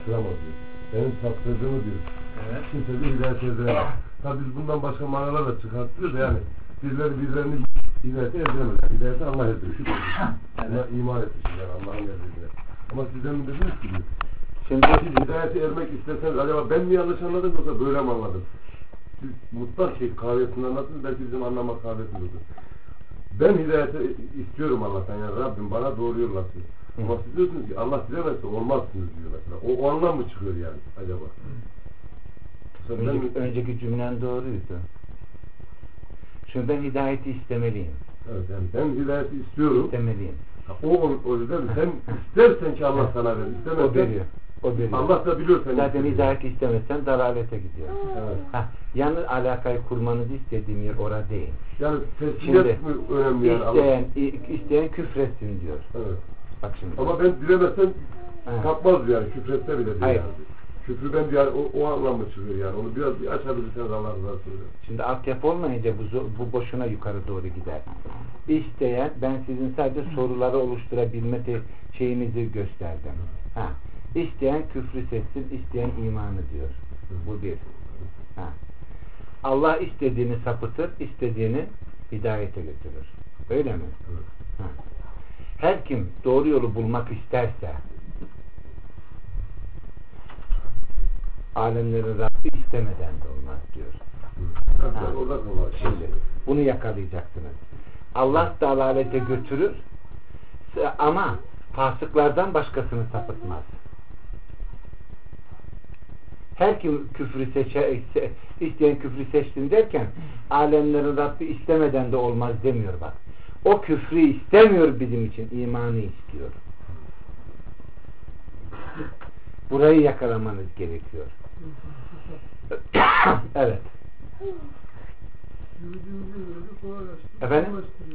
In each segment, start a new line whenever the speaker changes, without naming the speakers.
Kıramaz diyor. Benim saptırdığımı diyor.
Evet.
Kimse de hidayet edemez. Tabi biz bundan başka manalar da çıkartıyoruz yani. Birilerini hidayete edemez. Hidayete Allah ediyor. Buna iman etmişiz yani Allah'ın emriyle. Ama sizden mi dediniz ki diyor. Şimdi siz hidayete ermek isterseniz acaba ben mi yanlış anladım yoksa böyle mi anladım? Siz mutlak kahvesini anlattınız, belki bizim anlamak kahvesini oldu. Ben hidayete istiyorum Allah'tan yani Rabbim bana doğru yol nasıl. Ama siz diyorsunuz ki Allah dilemezse olmazsınız diyor mesela. O anlam mı çıkıyor yani acaba?
Önceki cümlen doğruydu. Çünkü ben hidayeti istemeliyim.
Evet yani ben hidayeti istiyorum.
İstemeliyim.
O yüzden sen istersen ki Allah sana verir.
O veriyor. O veriyor.
Allah da biliyor seni.
Zaten hidayeti istemezsen dalalete gidiyor.
Evet.
Yalnız alakayı kurmanızı istediğim yer orada değil.
Yani teslimiyet mi önemli yani?
İsteyen küfretsin diyor.
Evet.
Bak şimdi.
Ama ben dilemezsem kapmaz yani küfretse bile diyor yani. Küfrü ben diyor o anlamda çıkıyor yani. Onu biraz açabilirseniz Allah razı olsun.
Şimdi altyapı olmayınca bu boşuna yukarı doğru gider. İsteyen, ben sizin sadece soruları oluşturabilme şeyinizi gösterdim. İsteyen küfrü seçsin, isteyen imanı diyor. Bu bir. Allah istediğini sapıtır, istediğini hidayete götürür. Öyle mi? Evet. Her kim doğru yolu bulmak isterse alemlerin Rabbi istemeden de olmaz diyor. Şimdi bunu yakalayacaksınız. Allah dalalete götürür ama fasıklardan başkasını sapıtmaz. Her kim küfrü isteyen küfrü seçtin derken alemlerin Rabbi istemeden de olmaz demiyor bak. O küfrü istemiyor bizim için, imanı istiyor. Burayı yakalamanız gerekiyor. Evet. Efendim?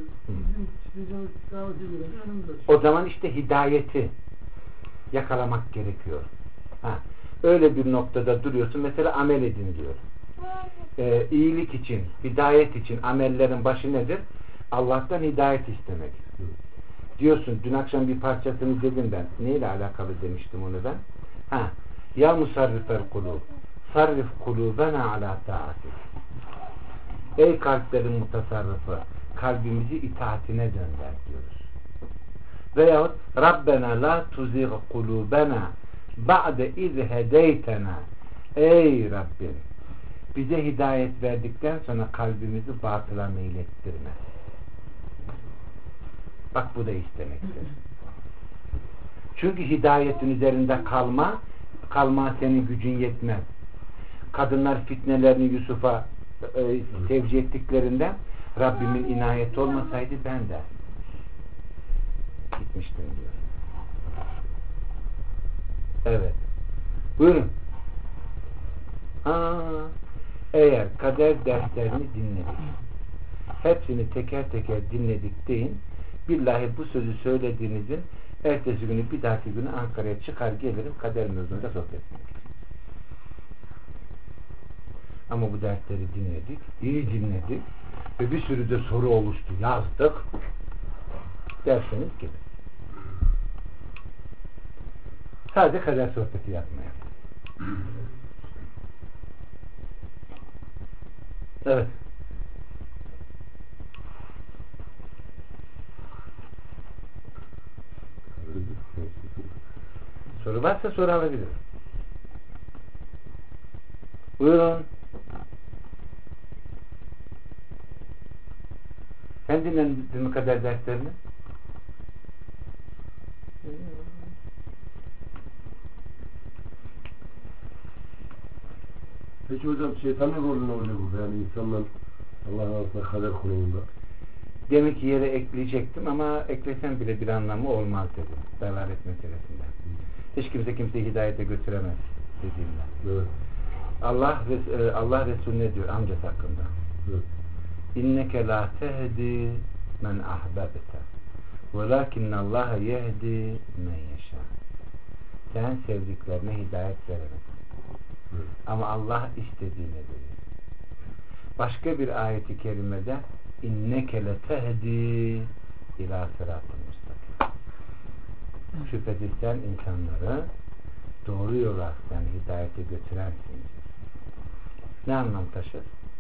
O zaman işte hidayeti yakalamak gerekiyor. Öyle bir noktada duruyorsun. Mesela amel edin diyor. İyilik için, hidayet için amellerin başı nedir? Allah'tan hidayet istemek. Diyorsun, dün akşam bir parçasını dedim ben. Neyle alakalı demiştim onu ben? Ya musarrifel kulub, sarrif kulubena ala taatik. Ey kalplerin mutasarrıfı, kalbimizi itaatine dönder diyoruz. Veyahut Rabbena la tuzigh kulubena ba'de iz hedeytena. Ey Rabbim, bize hidayet verdikten sonra kalbimizi batıla meylettirme. Bak bu da istemektir. Çünkü hidayetin üzerinde kalma senin gücün yetmez. Kadınlar fitnelerini Yusuf'a tevcih ettiklerinde Rabbimin inayeti olmasaydı ben de gitmiştim diyor. Evet. Buyurun. Eğer kader derslerini dinledik, hepsini teker teker dinledik deyin, billahi bu sözü söylediğinizin ertesi günü bir dahaki günü Ankara'ya çıkar gelirim kader mevzunda sohbet etmek. Ama bu dersleri dinledik, iyi dinledik ve bir sürü de soru oluştu, yazdık derseniz gelin. Sadece kader sohbeti yapmaya. Evet. Soru varsa soru alabilirim. Buyurun. Sen dinledin mi kader derslerini?
Peki hocam şeytanın rolü ne oluyor burada yani insanlar Allah'ın arasında kader konumunda?
Demek ki yere ekleyecektim ama eklesem bile bir anlamı olmaz dedim. Dalalet meselesinden. Hiç kimse kimseyi hidayete götüremez dediğimden.
Evet.
Allah Resulü ne diyor amcası hakkında?
Evet.
İnneke la tehdi men ahbebte velakinnallaha yehdi men yeşâ. Sen sevdiklerine hidayet veremezsin. Evet. Ama Allah istediğine verir. Başka bir ayeti kerimede inneke le tehdi ila sıratın müstakim. Şüphesiz sen insanları Doğru yola yani hidayete götürensin. Ne anlam taşır?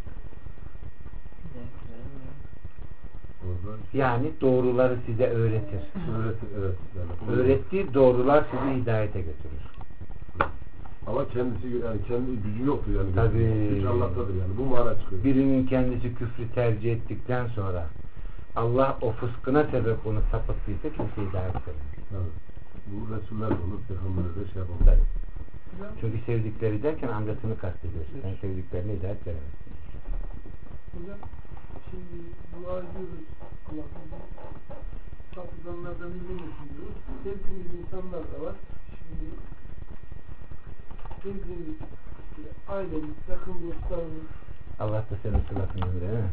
Yani doğruları size öğretir.
Evet. Yani.
Öğrettiği doğrular sizi hidayete götürür.
Ama kendisi yani kendi gücü yoktur yani.
Tabii.
Güç Allah'tadır yani. Bu mana çıkıyor.
Birinin kendisi küfrü tercih ettikten sonra Allah o fıskına sebep onu sapıttıysa kimse hidayet vermez.
Evet. Bu Resuller olur, Peygamber'e de şey yapamaz.
Çünkü sevdikleri derken amcasını kastediyorsun. Sen sevdiklerine hidayet veremezsin.
Hocam şimdi dua ediyoruz Allah'ımıza. Kapıdanlardan dinlemesin diyoruz. Sevdiğimiz insanlar da var. Şimdi sevdiğimiz ailemiz, yakın dostlarımız.
Allah da senin sılasını ömre, değil mi?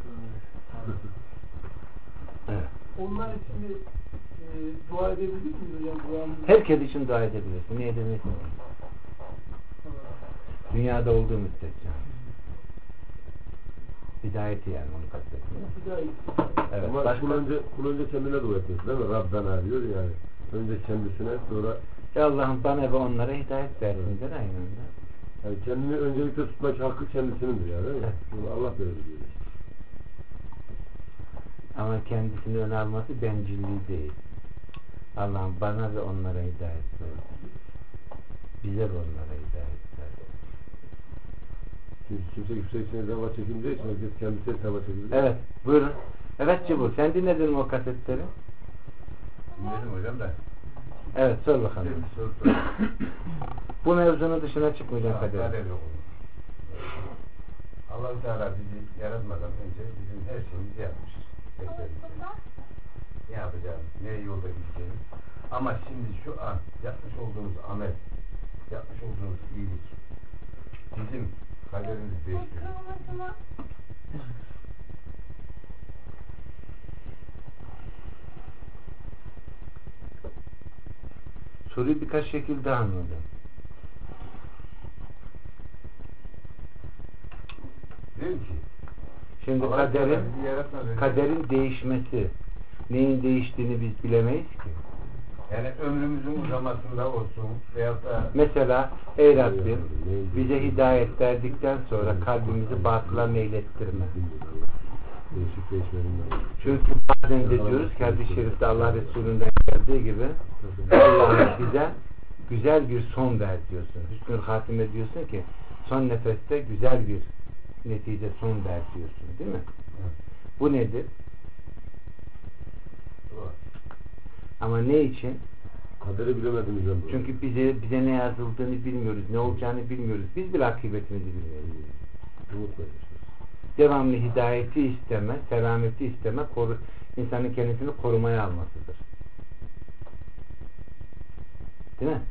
Evet.
Onlar için de dua edebilir miyiz hocam? Duamızı?
Herkes için dua edebilirsin. Niye edemeyesin? Dünyada olduğu müddetçe. Hidayeti yani onu kastetmiyor.
Hidayet.
Evet.
Ama
Başka...
kul önce kendine dua etmesi değil mi? Rabbena diyor yani. Önce kendisine sonra
Allah'ım bana ve onlara hidayet versin der aynı anda.
yani kendini öncelikle tutmak hakkı kendisindir yani değil mi?
Evet.
Bunu Allah böyle diyor.
Ama kendisini öne alması bencilliği değil. Allah'ım bana ve onlara hidayet versin. Bize ve onlara hidayet versin.
Kimse için hesaba çekilmeyeceği için herkes kendisi hesaba çekilecek.
Evet. Buyurun. Evet Cibur. Sen dinledin mi o kasetleri?
Dinledim hocam da.
Evet. Sor bakalım.
Bir soru sorayım.
Bu mevzunun dışına çıkmayacağım kader.
Kader yok. Allah-u Teala bizi yaratmadan önce bizim her şeyimizi yapmış. Eserimizi. Ne yapacağımız, ne yolda gideceğimiz. Ama şimdi şu an yapmış olduğumuz amel, yapmış olduğumuz iyilik bizim kaderimizi değiştiriyor.
Soruyu birkaç şekilde anladım.
Diyor ki
Şimdi
Allah-u Teala
kaderin
bizi yaratmadan önce
kaderin değişmesi, neyin değiştiğini biz bilemeyiz ki.
yani ömrümüzün uzamasında olsun veyahut da
Mesela ey Rabbim bize hidayet verdikten sonra kalbimizi batıla meylettirme.
Değişik değişmerinden.
Çünkü bazen de diyoruz ki hadis-i şerifte Allah Resulü'nden geldiği gibi Allah'ım bize güzel bir son ver diyorsun. Hüsnül hatime diyorsun ki son nefeste güzel bir netice son ver diyorsun. Değil mi?
evet.
Bu nedir? Ama ne için?
Kaderi bilemedim hocam.
Çünkü bize ne yazıldığını bilmiyoruz, ne olacağını bilmiyoruz. Biz bile akıbetimizi bilmiyoruz.
Unutmayın.
Devamlı hidayeti isteme, selameti isteme, insanın kendisini korumaya almasıdır. Değil mi?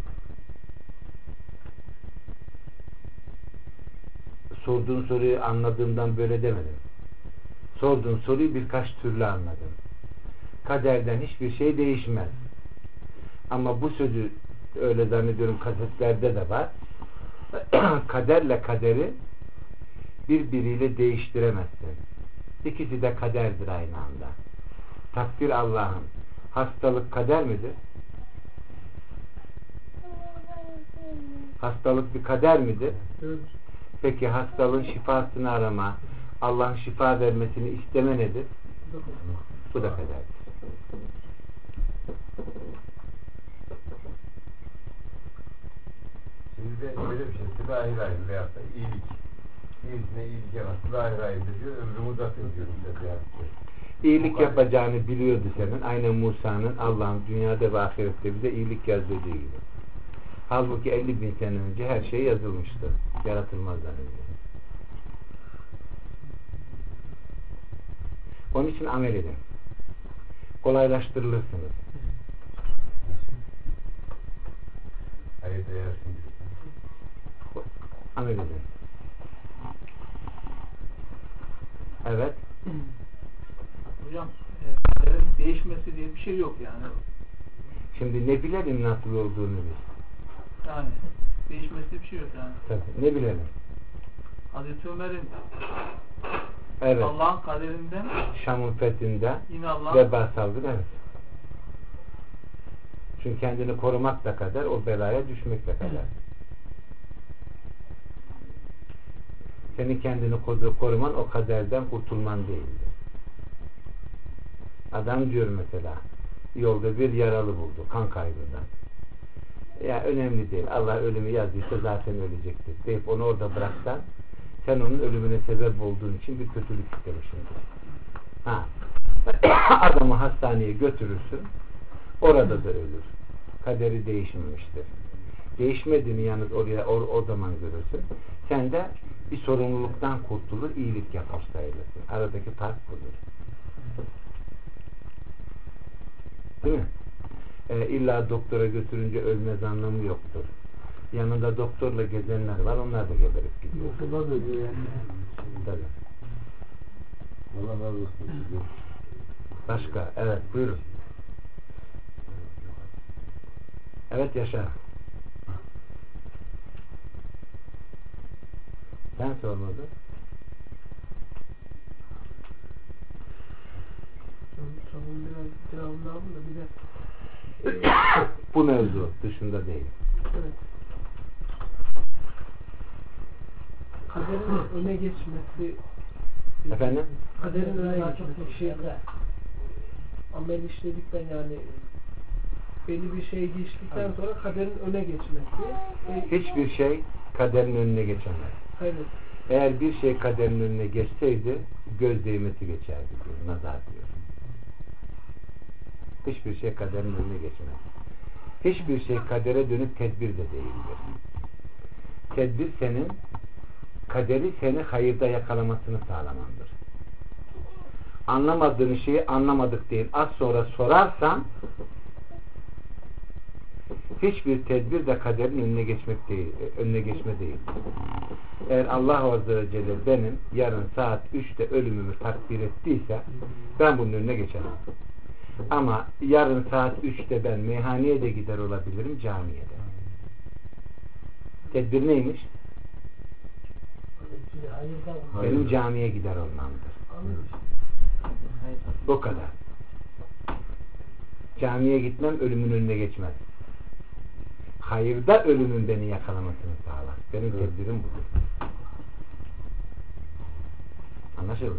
Sorduğun soruyu anladığımdan böyle demedim. Sorduğun soruyu birkaç türlü anladım. Kaderden hiçbir şey değişmez. Ama bu sözü öyle zannediyorum kasetlerde de var. Kaderle kaderi birbiriyle değiştiremezsin. İkisi de kaderdir aynı anda. Takdir Allah'ın. Hastalık kader midir? Hastalık bir kader midir?
Evet.
Peki hastalığın şifasını arama, Allah'ın şifa vermesini isteme nedir? Bu da kaderdir.
Şimdi de öyle bir şey. Sıla-i Rahim veyahut da iyilik. Birisine iyilik yapan Sıla-i Rahim'de diyor ömrümü uzatıyor diyor.
İyilik yapacağını biliyordu senin. Aynen Musa'nın Allah'ın dünyada ve ahirette bize iyilik yaz dediği gibi. Halbuki 50.000 sene önce her şey yazılmıştı. Yaratılmazdan önce. Onun için amel edin. Kolaylaştırılırsınız.
Hayır değersin.
Amel edin. Evet.
Hocam kaderin değişmesi diye bir şey yok yani.
Şimdi ne bilelim nasıl olduğunu biz.
Yani değişmesi diye bir şey yok yani.
Tabii. Ne bilelim.
Hazreti Ömer'in
Evet.
Allah'ın kaderinden
Şam'ın fethinde
yine Allah
veba salgını, evet. Çünkü kendini korumak da kadar, o belaya düşmek de kadar. Senin kendini koruman o kaderden kurtulman değildir. Adam diyor mesela yolda bir yaralı buldu kan kaybından. Ya önemli değil. Allah ölümü yazdıysa zaten ölecektir deyip onu orada bıraksan sen onun ölümüne sebep olduğun için bir kötülük istemişsindir. Adamı hastaneye götürürsün, orada da ölür. Kaderi değişmemiştir. Değişmediğini yalnız o zaman görürsün. Sen de bir sorumluluktan kurtulur, iyilik yapmış sayılırsın. Aradaki fark budur. Değil mi? İlla doktora götürünce ölmez anlamı yoktur. Yanında doktorla gezenler var, onlar da geberip gidiyor.
Allah da diyor yani.
Tabii.
Allah razı olsun.
Başka, evet buyurun. Evet Yaşar. Sen sormadın.
Sorun biraz cevabını aldım da bir de
Bu mevzu dışında değil.
evet. Kaderin öne geçmesi
Efendim?
kaderin öne geçmesi amel işledikten yani belli bir şey geçtikten sonra kaderin öne geçmesi
Hiçbir şey kaderin önüne geçemez.
hayır.
Eğer bir şey kaderin önüne geçseydi göz değmesi geçerdi diyor. Nazar diyor. Hiçbir şey kaderin önüne geçmez. Hiçbir şey kadere dönüp tedbir de değildir. Tedbir senin kaderi seni hayırda yakalamasını sağlamandır. Anlamadığın şeyi anlamadık değil. Az sonra sorarsan hiçbir tedbir de kaderin önüne geçmek değil, önüne geçme değil. Eğer Allah Azze ve Celle benim yarın saat 3'te ölümümü takdir ettiyse ben bunun önüne geçemem. Ama yarın saat 3'te ben meyhaneye de gider olabilirim, camiye de. Tedbir neymiş? Benim camiye gider olmamdır. Bu kadar. Camiye gitmem ölümün önüne geçmez. Hayırda ölümün beni yakalamasını sağlar. Benim tedbirim budur. Anlaşıldı?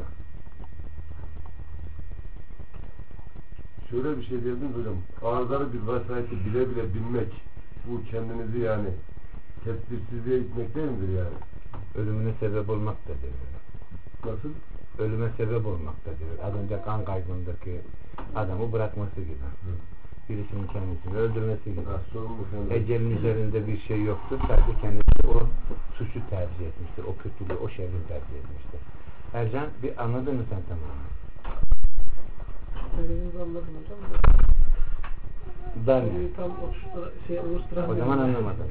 Şöyle bir şey diyelim hocam. Ağızları bir vesayeti bile bile bilmek, bu kendinizi yani tedbirsizliğe itmek değil midir yani?
Ölümüne sebep olmaktadır.
Nasıl?
Ölüme sebep olmaktadır. Az önce kan kaybındaki adamı bırakması gibi. Birisinin kendisini öldürmesi gibi. Ecelin üzerinde bir şey yoktur. Sadece kendisi o suçu tercih etmiştir. O kötülüğü, o şerri tercih etmiştir. Ercan, bir anladın mı sen tamamen?
Söylediğinizi anladım hocam.
Ben
Tam oluşturamıyorum.
o zaman anlamadım.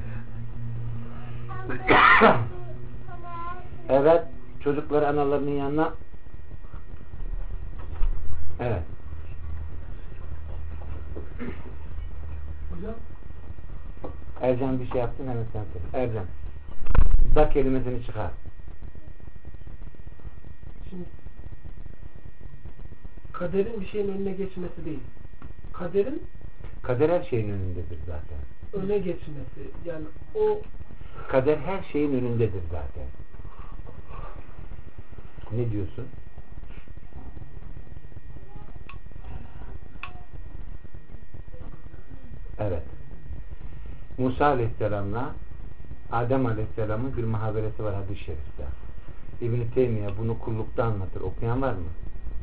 Evet, çocukları analarının yanına. Evet.
Hocam
Ercan bir şey yaptın hemen sen söyle. Ercan. Da kelimesini çıkar.
şimdi kaderin bir şeyin önüne geçmesi değil.
Kader her şeyin önündedir zaten.
Öne geçmesi. Yani o
Kader her şeyin önündedir zaten. Ne diyorsun? Evet. Musa Aleyhisselam'la Adem Aleyhisselam'ın bir muhaberesi var hadis-i şerifte. İbn-i Teymiye bunu kullukta anlatır. Okuyan var mı?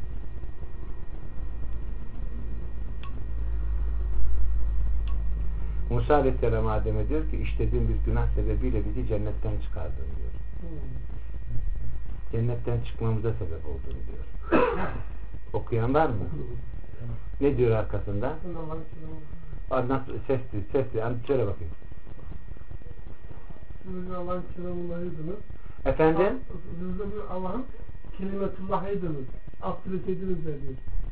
Musa Aleyhisselam Adem'e diyor ki işlediğin bir günah sebebiyle bizi cennetten çıkardın diyor. Cennetten çıkmamıza sebep oldun diyor. Okuyan var mı? Ne diyor arkasında? Anlat, sesli, anlat, söyle bakayım.
Siz Allah'ın kelimetullahıydınız.
Efendim?
Siz de Allah'ın kelimetullahıydınız. Abdülkeydiniz diyor.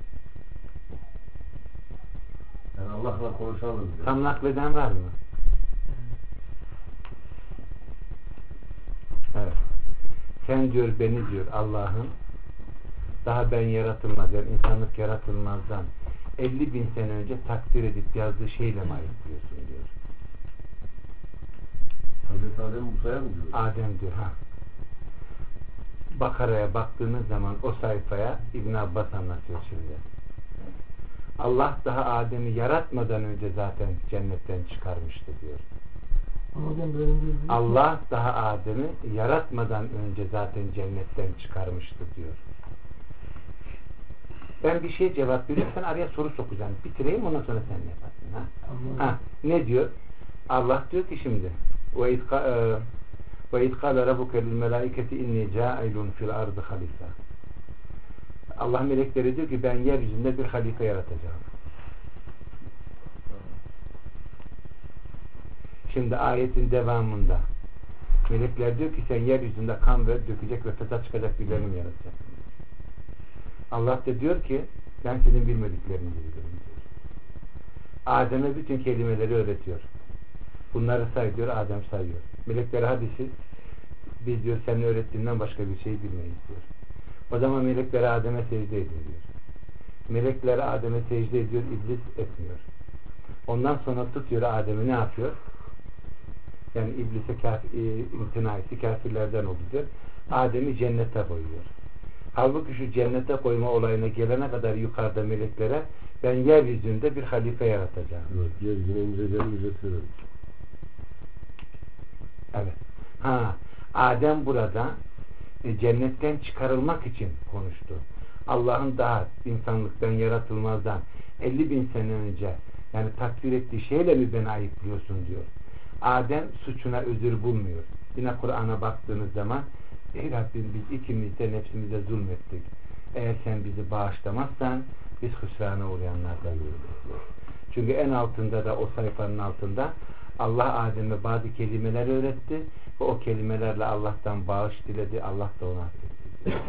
Yani Allah'la konuşalım diyor.
Tam nakleden var mı? Evet. Sen diyor beni diyor Allah'ın daha ben yaratılmaz yani insanlık yaratılmazdan 50.000 sene önce takdir edip yazdığı şeyle mi ayıplıyorsun diyor.
Hazreti Adem Musa'ya mı diyor?
Adem diyor ha. Bakara'ya baktığınız zaman o sayfaya İbn Abbas anlatıyor şimdi. Allah daha Adem'i yaratmadan önce zaten cennetten çıkarmıştı diyor. Allah daha Adem'i yaratmadan önce zaten cennetten çıkarmıştı diyor. Ben bir şey cevap veriyorum, sen araya soru sokacaksın. Bitireyim, ondan sonra sen ne yaparsın? Ha, ne diyor? Allah diyor ki şimdi وَاِذْ قَالَ رَبُكَ لِلْمَلَائِكَةِ اِنِّي جَاعِلٌ فِي الْاَرْضِ خَلِيفَةً. Allah melekleri diyor ki ben yeryüzünde bir halife yaratacağım. Şimdi ayetin devamında melekler diyor ki sen yeryüzünde kan ve dökecek ve fesat çıkacak birilerini mi yaratacaksın? Allah da diyor ki ben senin bilmediklerini biliyorum diyor. Adem'e bütün kelimeleri öğretiyor. Bunları say diyor, Adem sayıyor. Meleklere hadi biz diyor senin öğrettiğinden başka bir şey bilmeyiz diyor. O zaman melekler Adem'e secde edin diyor. Melekler Adem'e secde ediyor, iblis etmiyor. Ondan sonra tutuyor Adem'i ne yapıyor? Yani iblise imtinaisi kafirlerden oldu diyor. Adem'i cennete koyuyor. Halbuki şu cennete koyma olayına gelene kadar yukarıda meleklere ben yeryüzünde bir halife yaratacağım.
Evet, yeryüzüne ineceğini söyledik.
Evet. Adem burada cennetten çıkarılmak için konuştu. Allah'ın daha insanlıktan yaratılmazdan 50.000 sene önce yani takdir ettiği şeyle mi beni ayıplıyorsun diyor. Adem suçuna özür bulmuyor. Yine Kur'an'a baktığınız zaman ey Rabbim biz ikimiz de nefsimize zulmettik. Eğer sen bizi bağışlamazsan biz hüsrana uğrayanlardan oluruz. Çünkü en altında da o sayfanın altında Allah Adem'e bazı kelimeler öğretti ve o kelimelerle Allah'tan bağış diledi. Allah da onu affetti.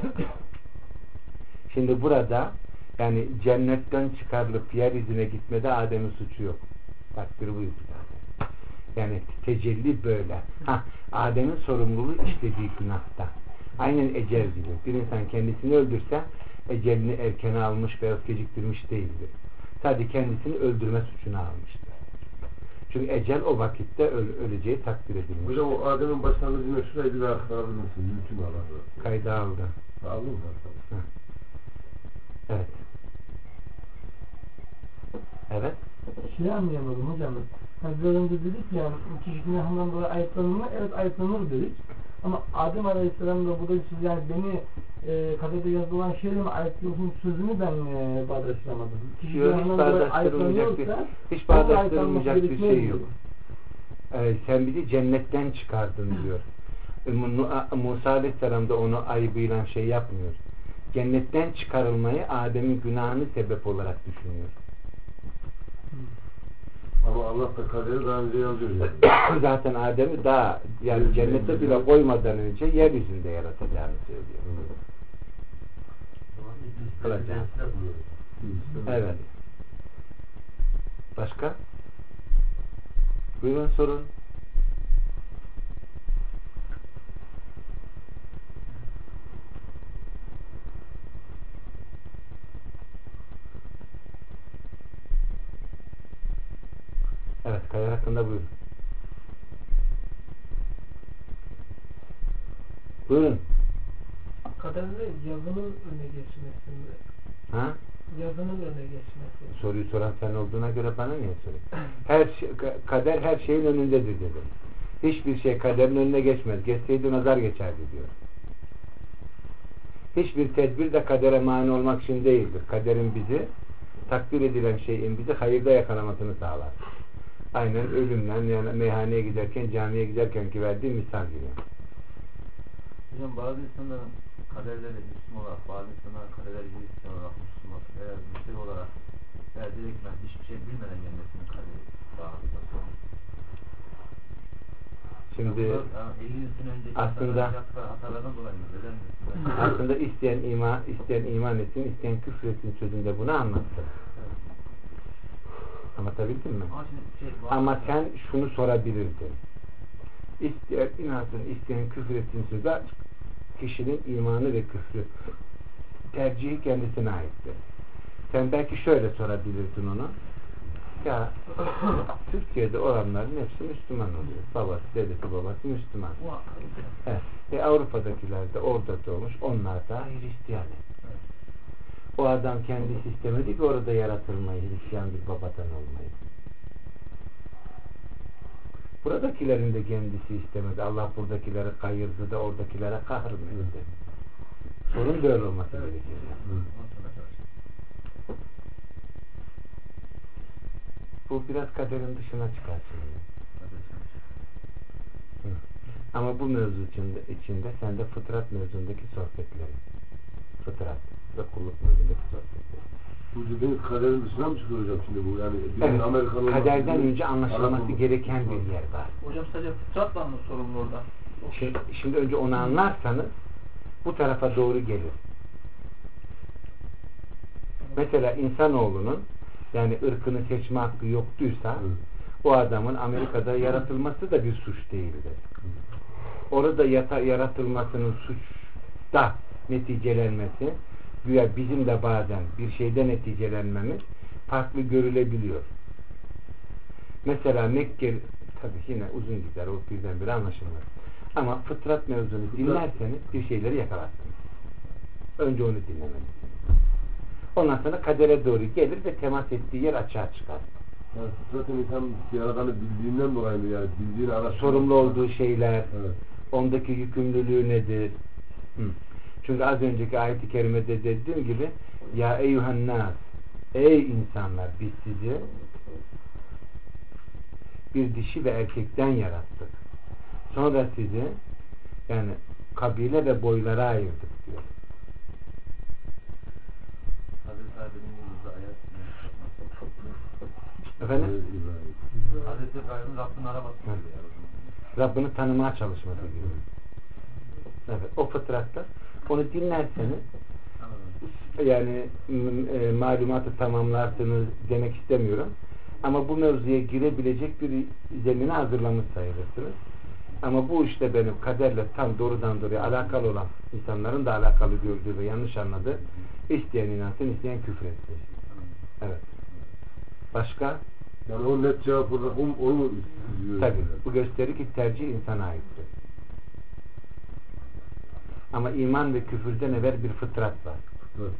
Şimdi burada yani cennetten çıkarılıp yeryüzüne gitmede Adem'in suçu yok. Takdir buydu zaten. Yani tecelli böyle. Adem'in sorumluluğu işlediği günahta. Aynen ecel gibi. Bir insan kendisini öldürse ecelini erkene almış veya geciktirmiş değildir. Sadece kendisini öldürme suçunu almıştır. Çünkü ecel o vakitte öleceği takdir edilmiş.
Hocam o Adem'in başlangıcına şurayı bir daha aktarabilir misin? Mümkün Allah'ı.
Kayda aldı.
Aldın mı?
Evet. Evet.
Şeyi anlayamadım hocam. Hani biraz önce dedik ya kişi günahından dolayı ayıplanır mı? Evet ayıplanır dedik. Ama Adem Aleyhisselam da burada siz yani beni kaderde yazılan şeyle mi ayıplıyorsun sözünü ben bağdaştıramadım. Kişi
Hiç bağdaştırılmayacak bir şey yok. Sen bizi cennetten çıkardın diyor. Musa Aleyhisselam da onu ayıbıyla şey yapmıyor. Cennetten çıkarılmayı Adem'in günahını sebep olarak düşünüyor.
Ama Allah da kaderi daha önce yazıyor yani.
Zaten Adem'i daha yani cennete bile koymadan önce yeryüzünde yaratacağını söylüyor. Kılacağım. Evet. Başka? Buyurun sorun. Evet, kader hakkında buyurun. Buyurun.
Kaderde yazının öne geçmesinde.
Ha?
Yazının öne geçmesi.
Soruyu soran sen olduğuna göre bana niye soruyorsun? Kader her şeyin önündedir dedim. Hiçbir şey kaderin önüne geçmez. Geçseydi nazar geçerdi diyor. Hiçbir tedbir de kadere mani olmak için değildir. Kaderin bizi, takdir edilen şeyin bizi hayırda yakalamasını sağlar. Aynen ölümden yani meyhaneye giderken, camiye giderken ki verdiği misal gibi.
Hocam bazı insanların kaderleri Müslüman olarak, bazı insanların kaderleri Hristiyan olarak, Müslüman veya Müslüman olarak veya direkt ben hiçbir şey bilmeden gelmesinin kaderi bağımlısı.
Şimdi
50 yıl önce
aslında isteyen iman etsin, isteyen küfür etsin sözünde bunu anlattı. Anlatabildim mi? Ama sen şunu sorabilirdin. İsteyen inansın, isteyen küfür etsin sözü kişinin imanı ve küfrü tercihi kendisine aittir. Sen belki şöyle sorabilirdin onu. Ya Türkiye'de olanların hepsi Müslüman oluyor. Babası, dedesi, babası Müslüman. Evet. Avrupa'dakiler de orada doğmuş. Onlar da Hristiyan. O adam kendisi istemedi ki orada yaratılmayı, Hristiyan bir babadan olmayı. Buradakilerin de kendisi istemedi. Allah buradakileri kayırdı da oradakilere kahrolmadı. Sorun böyle olması gerekiyor. Bu biraz kaderin dışına çıkar şimdi. Ama bu mevzu içinde sende fıtrat mevzundaki sohbetleri. Fıtrat ve kulluk mevzundaki sohbetleri.
Bu dediğiniz kaderin dışına mı çıkıyor hocam şimdi bu? Yani
evet,
Amerikalı
kaderden önce anlaşılması gereken bir yer var.
Hocam sadece fıtratla mı sorumlu orada?
Şimdi önce onu anlarsanız bu tarafa doğru gelir. Mesela insanoğlunun yani ırkını seçme hakkı yoktuysa o adamın Amerika'da yaratılması da bir suç değildir. Orada yaratılmasının suçta neticelenmesi güya bizim de bazen bir şeyde neticelenmemiz farklı görülebiliyor. Mesela Mekke tabii yine uzun gider, o birdenbire anlaşılmaz. Ama fıtrat mevzunu dinlerseniz bir şeyleri yakalarsınız. Önce onu dinlemelisiniz. Ondan sonra kadere doğru gelir ve temas ettiği yer açığa çıkar.
Yani fıtratın insan yaradanı bildiğinden dolayı yani bildiğini araştırmak.
Sorumlu olduğu şeyler,
evet.
Ondaki yükümlülüğü nedir? Çünkü az önceki ayet-i kerimede dediğim gibi ya eyyuhennâs, ey insanlar, biz sizi bir dişi ve erkekten yarattık. Sonra sizi yani kabile ve boylara ayırdık diyor.
Hazreti Adem'in yıldızı ayet
Efendim?
Hazreti İbrahim'in Rabbinin arabası gibi ya.
Rabbini tanımaya çalışması gibi. Evet, o fıtratta onu dinlerseniz yani malumatı tamamlarsınız demek istemiyorum. Ama bu mevzuya girebilecek bir zemini hazırlamış sayılırsınız. Ama bu işte benim kaderle tam doğrudan doğruya alakalı olan insanların da alakalı gördüğü ve yanlış anladığı isteyen inansın, isteyen küfür etsin. Evet. Başka?
Yani o net cevap olarak onu mu izliyoruz?
Tabii. Bu gösterir ki tercih insana aittir. Ama iman ve küfürden evvel bir fıtrat var.
Evet.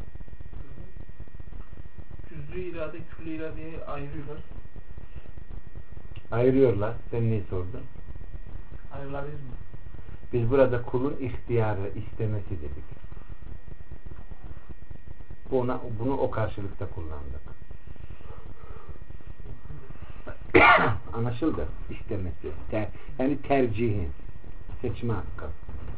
Cüz'ü irade, külli iradeyi ayırıyorlar.
Ayırıyorlar. Sen neyi sordun?
Ayrılabilir mi?
Biz burada kulun ihtiyarı, istemesi dedik. Bunu o karşılıkta kullandık. Anlaşıldı. İstemesi. Yani tercihin. Seçme hakkı.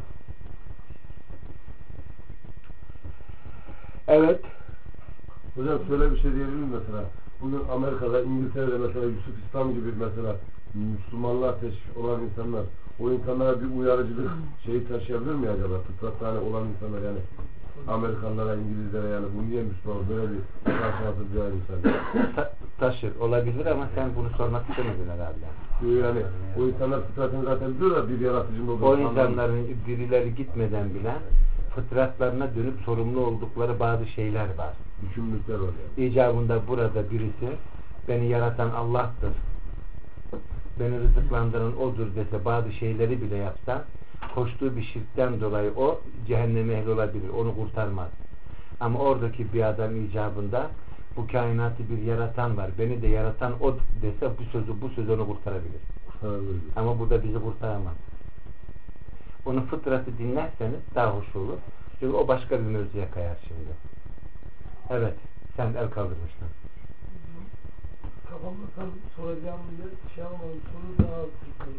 Evet.
Hocam şöyle bir şey diyebilir miyim mesela? Bugün Amerika'da, İngiltere'de mesela Yusuf İslam gibi mesela Müslümanlar teşvik olan insanlar o insanlara bir uyarıcılık şeyi taşıyabilir mi acaba? Fıtratta olan insanlar yani Amerikanlara, İngilizlere yani bu niye Müslüman böyle bir karşılaştı bir insan?
Taşır. Olabilir ama sen bunu sormak istemedin herhalde.
Yani o insanlar fıtratını zaten biliyorlar bir yaratıcının olduğunu.
O insanların birileri gitmeden bile fıtratlarına dönüp sorumlu oldukları bazı şeyler var.
Yükümlülükler var yani.
İcabında burada birisi beni yaratan Allah'tır, beni rızıklandıran O'dur dese bazı şeyleri bile yapsa koştuğu bir şirkten dolayı o cehenneme ehli olabilir. Onu kurtarmaz. Ama oradaki bir adam icabında bu kainatı bir yaratan var. Beni de yaratan O dese bu söz onu kurtarabilir. Ama burada bizi kurtaramaz. Onun fıtratı dinlerseniz daha hoş olur. Çünkü o başka bir mevzuya kayar şimdi. Evet. Sen el kaldırmıştın.
Kafamda tam soracağım diye şey almadım. Soru daha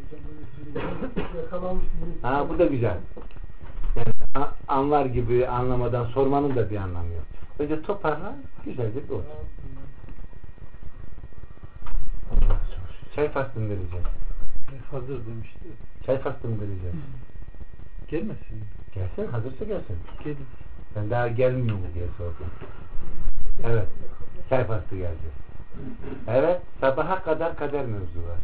yakalanmıştım.
Bu da güzel. Yani anlar gibi anlamadan sormanın da bir anlamı yok. Önce toparla, güzelce bir otur. Çay faslı mı vereceğiz?
Hazır demişti.
Çay faslı mı vereceğiz?
Gelmesin.
Gelsin, hazırsa gelsin.
Gelin.
Ben daha gelmiyor mu diye sordum. Evet, çay faslı geldi. Evet, sabaha kadar kader mevzu var.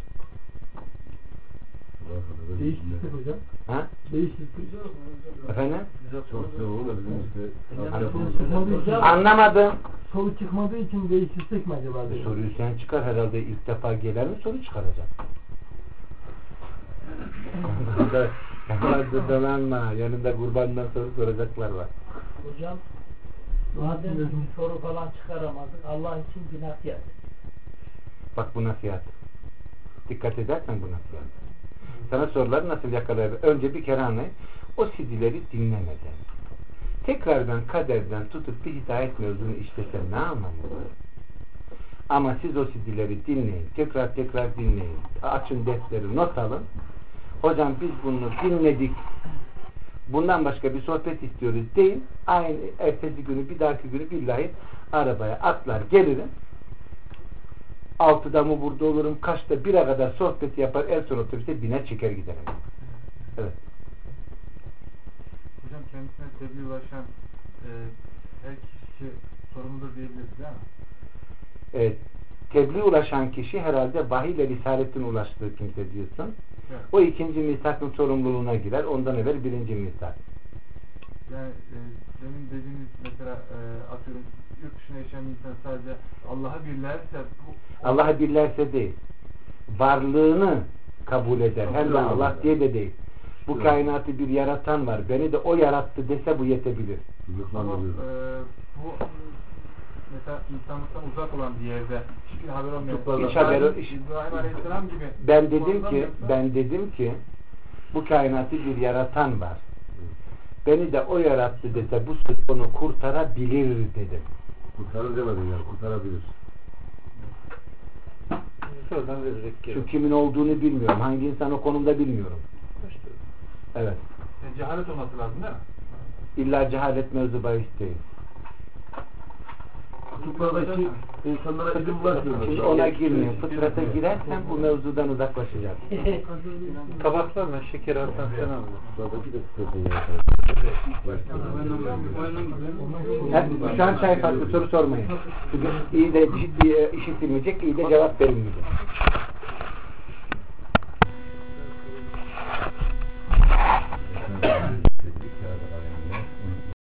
Değişiklik hocam.
Ha?
Değişiklik.
Efendim?
Çok güzel olur da bizim işte
Anlamadım.
Soru çıkmadığı için değiştirsek mi acaba?
Soruyu sen çıkar herhalde, ilk defa gelen mi soru çıkaracak? Yalandı dolanma. Yanında kurbandan soru soracaklar var.
Hocam madem bir soru falan çıkaramadık Allah için bir nasihat.
Bak bu nasihat. Dikkat edersen bu nasihat. Sana soruları nasıl yakalayabilir? Önce bir kere anlayın. O CD'leri dinlemeden. Tekrardan kaderden tutup bir hidayet mevzunu işlese ne anlamı var? Ama siz o CD'leri dinleyin. Tekrar dinleyin. Açın defteri, not alın. Hocam biz bunu dinledik. Bundan başka bir sohbet istiyoruz deyin. Aynı ertesi günü, bir dahaki günü billahi arabaya atlar gelirim. 6'da mı burada olurum? Kaçta? 1'e kadar sohbet yapar. En son otobüse biner çeker giderim. Evet.
Hocam kendisine tebliğ ulaşan her kişi sorumludur diyebiliriz değil mi?
Evet. Tebliğ ulaşan kişi herhalde vahiy ile risaletin ulaştığı kimse diyorsun.
Evet.
O ikinci misakın sorumluluğuna girer. Ondan evvel birinci misak.
Yani demin dediğiniz mesela atıyorum yurt dışında yaşayan insan sadece Allah'ı birlerse bu
Allah'ı birlerse değil. Varlığını kabul eder. Hem de Allah diye de değil. Bu kainatı bir yaratan var. Beni de o yarattı dese bu yetebilir.
ama bu mesela insanlıktan uzak olan bir yerde hiçbir haber olmuyor.
Hiç haber
İbrahim Aleyhisselam gibi.
Ben dedim ki bu kainatı bir yaratan var. Beni de o yarattı dese bu söz onu kurtarabilir dedim.
Kurtarır demedin yani, kurtarabilir.
Şu kimin olduğunu bilmiyorum. Hangi insan o konumda bilmiyorum. Evet.
Cehalet olması lazım değil mi?
İlla cehalet mevzu bahis değil.
Kutuplardaki insanlara ilim bulaşmıyor.
Şimdi ona girmeyin. Fıtrata girersen bu mevzudan uzaklaşacağız.
Tabaklarla şeker atan sen anla.
Kutuplardaki de fıtratın
Şu an çay farklı soru sormayın. Çünkü iyi de işitilmeyecek, iyi de cevap verilmeyecek.